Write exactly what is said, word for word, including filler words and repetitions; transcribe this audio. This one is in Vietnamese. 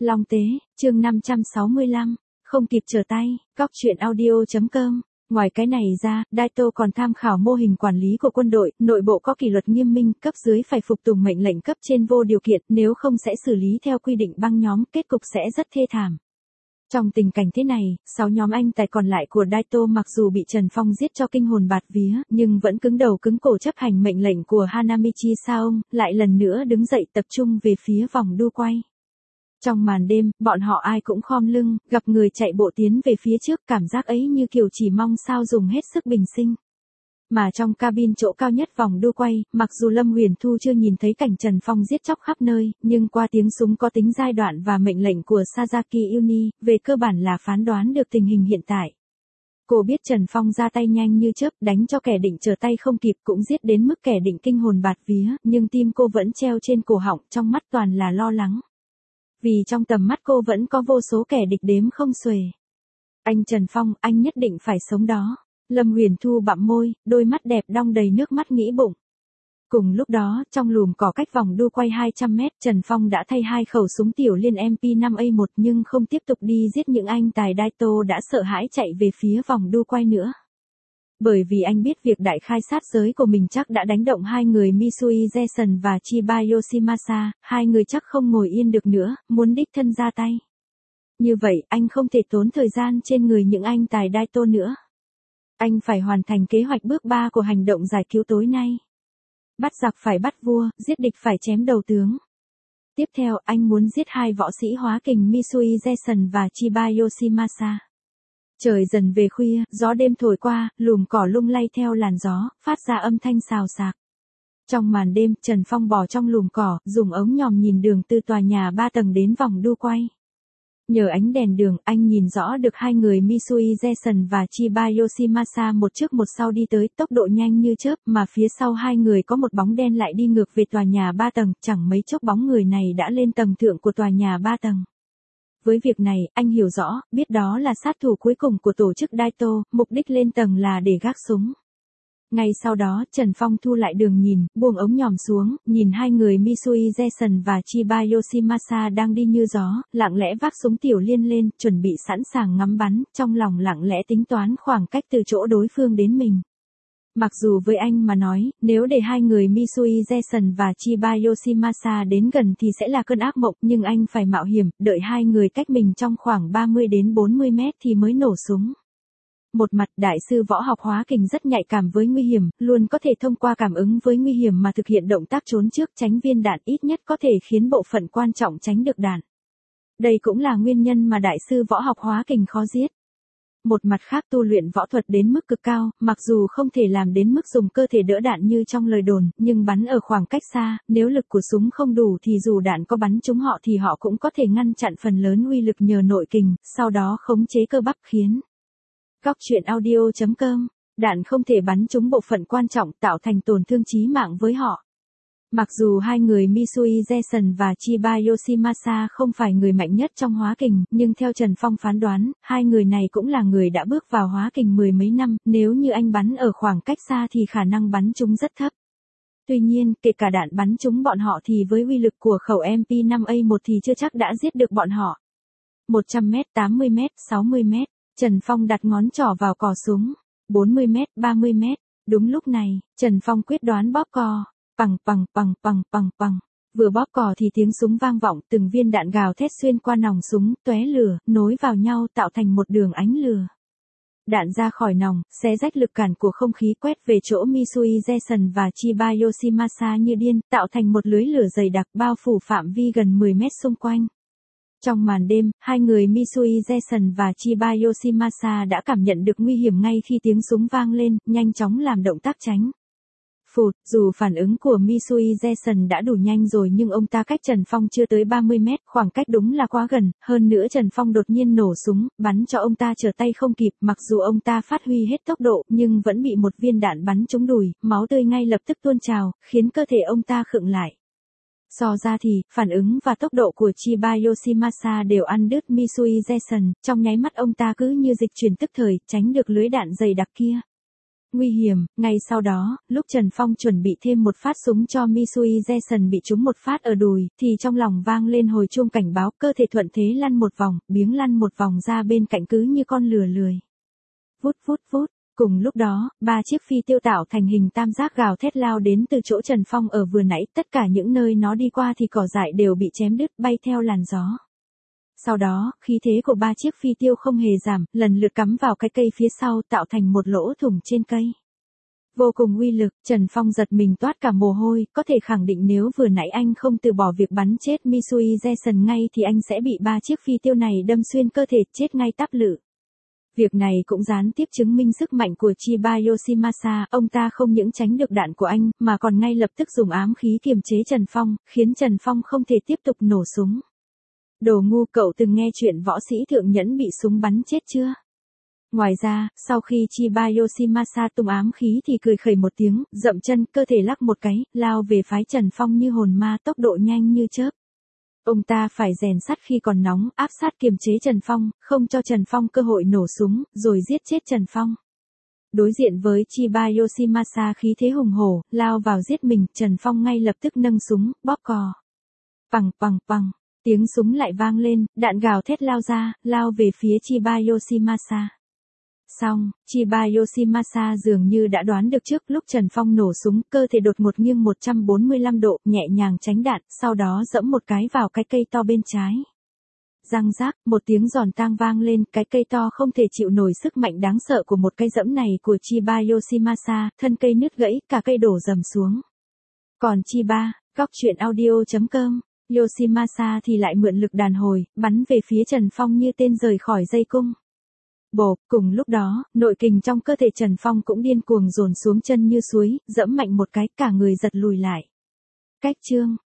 Long Tế, chương năm trăm sáu mươi lăm, không kịp trở tay, góc truyện audio.com. Ngoài cái này ra, Daito còn tham khảo mô hình quản lý của quân đội, nội bộ có kỷ luật nghiêm minh, cấp dưới phải phục tùng mệnh lệnh cấp trên vô điều kiện, nếu không sẽ xử lý theo quy định băng nhóm, kết cục sẽ rất thê thảm. Trong tình cảnh thế này, sáu nhóm anh tài còn lại của Daito mặc dù bị Trần Phong giết cho kinh hồn bạt vía, nhưng vẫn cứng đầu cứng cổ chấp hành mệnh lệnh của Hanamichi Saong, lại lần nữa đứng dậy tập trung về phía vòng đua quay. Trong màn đêm, bọn họ ai cũng khom lưng, gặp người chạy bộ tiến về phía trước, cảm giác ấy như kiểu chỉ mong sao dùng hết sức bình sinh. Mà trong cabin chỗ cao nhất vòng đua quay, mặc dù Lâm Huyền Thu chưa nhìn thấy cảnh Trần Phong giết chóc khắp nơi, nhưng qua tiếng súng có tính giai đoạn và mệnh lệnh của Sasaki Uni, về cơ bản là phán đoán được tình hình hiện tại. Cô biết Trần Phong ra tay nhanh như chớp, đánh cho kẻ định trở tay không kịp, cũng giết đến mức kẻ định kinh hồn bạt vía, nhưng tim cô vẫn treo trên cổ họng, trong mắt toàn là lo lắng. Vì trong tầm mắt cô vẫn có vô số kẻ địch đếm không xuể. Anh Trần Phong, anh nhất định phải sống đó. Lâm Huyền Thu bặm môi, đôi mắt đẹp đong đầy nước mắt nghĩ bụng. Cùng lúc đó, trong lùm cỏ cách vòng đua quay hai trăm mét, Trần Phong đã thay hai khẩu súng tiểu liên em pê năm A một nhưng không tiếp tục đi giết những anh tài Daito đã sợ hãi chạy về phía vòng đua quay nữa. Bởi vì anh biết việc đại khai sát giới của mình chắc đã đánh động hai người Misui Jason và Chiba Yoshimasa, hai người chắc không ngồi yên được nữa, muốn đích thân ra tay. Như vậy, anh không thể tốn thời gian trên người những anh tài Daito nữa. Anh phải hoàn thành kế hoạch bước ba của hành động giải cứu tối nay. Bắt giặc phải bắt vua, giết địch phải chém đầu tướng. Tiếp theo, anh muốn giết hai võ sĩ hóa kình Misui Jason và Chiba Yoshimasa. Trời dần về khuya, gió đêm thổi qua, lùm cỏ lung lay theo làn gió, phát ra âm thanh xào xạc. Trong màn đêm, Trần Phong bò trong lùm cỏ, dùng ống nhòm nhìn đường từ tòa nhà ba tầng đến vòng đua quay. Nhờ ánh đèn đường, anh nhìn rõ được hai người Misui Jason và Chiba Yoshimasa một trước một sau đi tới, tốc độ nhanh như chớp, mà phía sau hai người có một bóng đen lại đi ngược về tòa nhà ba tầng, chẳng mấy chốc bóng người này đã lên tầng thượng của tòa nhà ba tầng. Với việc này, anh hiểu rõ, biết đó là sát thủ cuối cùng của tổ chức Daito, mục đích lên tầng là để gác súng. Ngay sau đó, Trần Phong thu lại đường nhìn, buông ống nhòm xuống, nhìn hai người Misui Jason và Chiba Yoshimasa đang đi như gió, lặng lẽ vác súng tiểu liên lên, chuẩn bị sẵn sàng ngắm bắn, trong lòng lặng lẽ tính toán khoảng cách từ chỗ đối phương đến mình. Mặc dù với anh mà nói, nếu để hai người Misui Jason và Chiba Yoshimasa đến gần thì sẽ là cơn ác mộng, nhưng anh phải mạo hiểm, đợi hai người cách mình trong khoảng ba mươi đến bốn mươi mét thì mới nổ súng. Một mặt, đại sư võ học hóa kình rất nhạy cảm với nguy hiểm, luôn có thể thông qua cảm ứng với nguy hiểm mà thực hiện động tác trốn trước, tránh viên đạn, ít nhất có thể khiến bộ phận quan trọng tránh được đạn. Đây cũng là nguyên nhân mà đại sư võ học hóa kình khó giết. Một mặt khác, tu luyện võ thuật đến mức cực cao, mặc dù không thể làm đến mức dùng cơ thể đỡ đạn như trong lời đồn, nhưng bắn ở khoảng cách xa, nếu lực của súng không đủ thì dù đạn có bắn trúng họ thì họ cũng có thể ngăn chặn phần lớn uy lực nhờ nội kình, sau đó khống chế cơ bắp khiến. Góc truyện audio.com, đạn không thể bắn trúng bộ phận quan trọng, tạo thành tổn thương chí mạng với họ. Mặc dù hai người Misui Jason và Chiba Yoshimasa không phải người mạnh nhất trong hóa kình, nhưng theo Trần Phong phán đoán, hai người này cũng là người đã bước vào hóa kình mười mấy năm, nếu như anh bắn ở khoảng cách xa thì khả năng bắn trúng rất thấp. Tuy nhiên, kể cả đạn bắn trúng bọn họ thì với uy lực của khẩu em pê năm A một thì chưa chắc đã giết được bọn họ. một trăm mét, tám mươi mét, sáu mươi mét, Trần Phong đặt ngón trỏ vào cò súng. bốn mươi mét, ba mươi mét, đúng lúc này, Trần Phong quyết đoán bóp cò. Pằng pằng pằng pằng pằng pằng. Vừa bóp cò thì tiếng súng vang vọng, từng viên đạn gào thét xuyên qua nòng súng, tóe lửa, nối vào nhau tạo thành một đường ánh lửa. Đạn ra khỏi nòng, xé rách lực cản của không khí quét về chỗ Misui Jason và Chiba Yoshimasa như điên, tạo thành một lưới lửa dày đặc bao phủ phạm vi gần mười mét xung quanh. Trong màn đêm, hai người Misui Jason và Chiba Yoshimasa đã cảm nhận được nguy hiểm ngay khi tiếng súng vang lên, nhanh chóng làm động tác tránh. Phụt, dù phản ứng của Misui Jason đã đủ nhanh rồi nhưng ông ta cách Trần Phong chưa tới ba mươi mét, khoảng cách đúng là quá gần, hơn nữa Trần Phong đột nhiên nổ súng, bắn cho ông ta trở tay không kịp, mặc dù ông ta phát huy hết tốc độ, nhưng vẫn bị một viên đạn bắn trúng đùi, máu tươi ngay lập tức tuôn trào, khiến cơ thể ông ta khựng lại. So ra thì, phản ứng và tốc độ của Chiba Yoshimasa đều ăn đứt Misui Jason, trong nháy mắt ông ta cứ như dịch chuyển tức thời, tránh được lưới đạn dày đặc kia. Nguy hiểm, ngay sau đó, lúc Trần Phong chuẩn bị thêm một phát súng cho Misui Jason bị trúng một phát ở đùi, thì trong lòng vang lên hồi chuông cảnh báo, cơ thể thuận thế lăn một vòng, biếng lăn một vòng ra bên cạnh cứ như con lừa lười. Vút vút vút. Cùng lúc đó, ba chiếc phi tiêu tạo thành hình tam giác gào thét lao đến từ chỗ Trần Phong ở vừa nãy, tất cả những nơi nó đi qua thì cỏ dại đều bị chém đứt bay theo làn gió. Sau đó, khí thế của ba chiếc phi tiêu không hề giảm, lần lượt cắm vào cái cây phía sau tạo thành một lỗ thủng trên cây. Vô cùng uy lực, Trần Phong giật mình toát cả mồ hôi, có thể khẳng định nếu vừa nãy anh không từ bỏ việc bắn chết Misui Jason ngay thì anh sẽ bị ba chiếc phi tiêu này đâm xuyên cơ thể chết ngay tắp lự. Việc này cũng gián tiếp chứng minh sức mạnh của Chiba Yoshimasa, ông ta không những tránh được đạn của anh, mà còn ngay lập tức dùng ám khí kiềm chế Trần Phong, khiến Trần Phong không thể tiếp tục nổ súng. Đồ ngu, cậu từng nghe chuyện võ sĩ thượng nhẫn bị súng bắn chết chưa? Ngoài ra, sau khi Chiba Yoshimasa tung ám khí thì cười khẩy một tiếng, dậm chân, cơ thể lắc một cái, lao về phái Trần Phong như hồn ma, tốc độ nhanh như chớp. Ông ta phải rèn sắt khi còn nóng, áp sát kiềm chế Trần Phong, không cho Trần Phong cơ hội nổ súng, rồi giết chết Trần Phong. Đối diện với Chiba Yoshimasa khí thế hùng hổ, lao vào giết mình, Trần Phong ngay lập tức nâng súng, bóp cò. Pằng pằng pằng, tiếng súng lại vang lên, đạn gào thét lao ra, lao về phía Chiba Yoshimasa. Xong, Chiba Yoshimasa dường như đã đoán được trước lúc Trần Phong nổ súng, cơ thể đột ngột nghiêng một trăm bốn mươi lăm độ, nhẹ nhàng tránh đạn, sau đó dẫm một cái vào cái cây to bên trái. Răng rác, một tiếng giòn tang vang lên, cái cây to không thể chịu nổi sức mạnh đáng sợ của một cây dẫm này của Chiba Yoshimasa, thân cây nứt gãy, cả cây đổ rầm xuống. Còn Chiba, góc truyện audio chấm com, Yoshimasa thì lại mượn lực đàn hồi, bắn về phía Trần Phong như tên rời khỏi dây cung. Bộp, cùng lúc đó, nội kình trong cơ thể Trần Phong cũng điên cuồng dồn xuống chân như suối, dẫm mạnh một cái, cả người giật lùi lại. Cách chương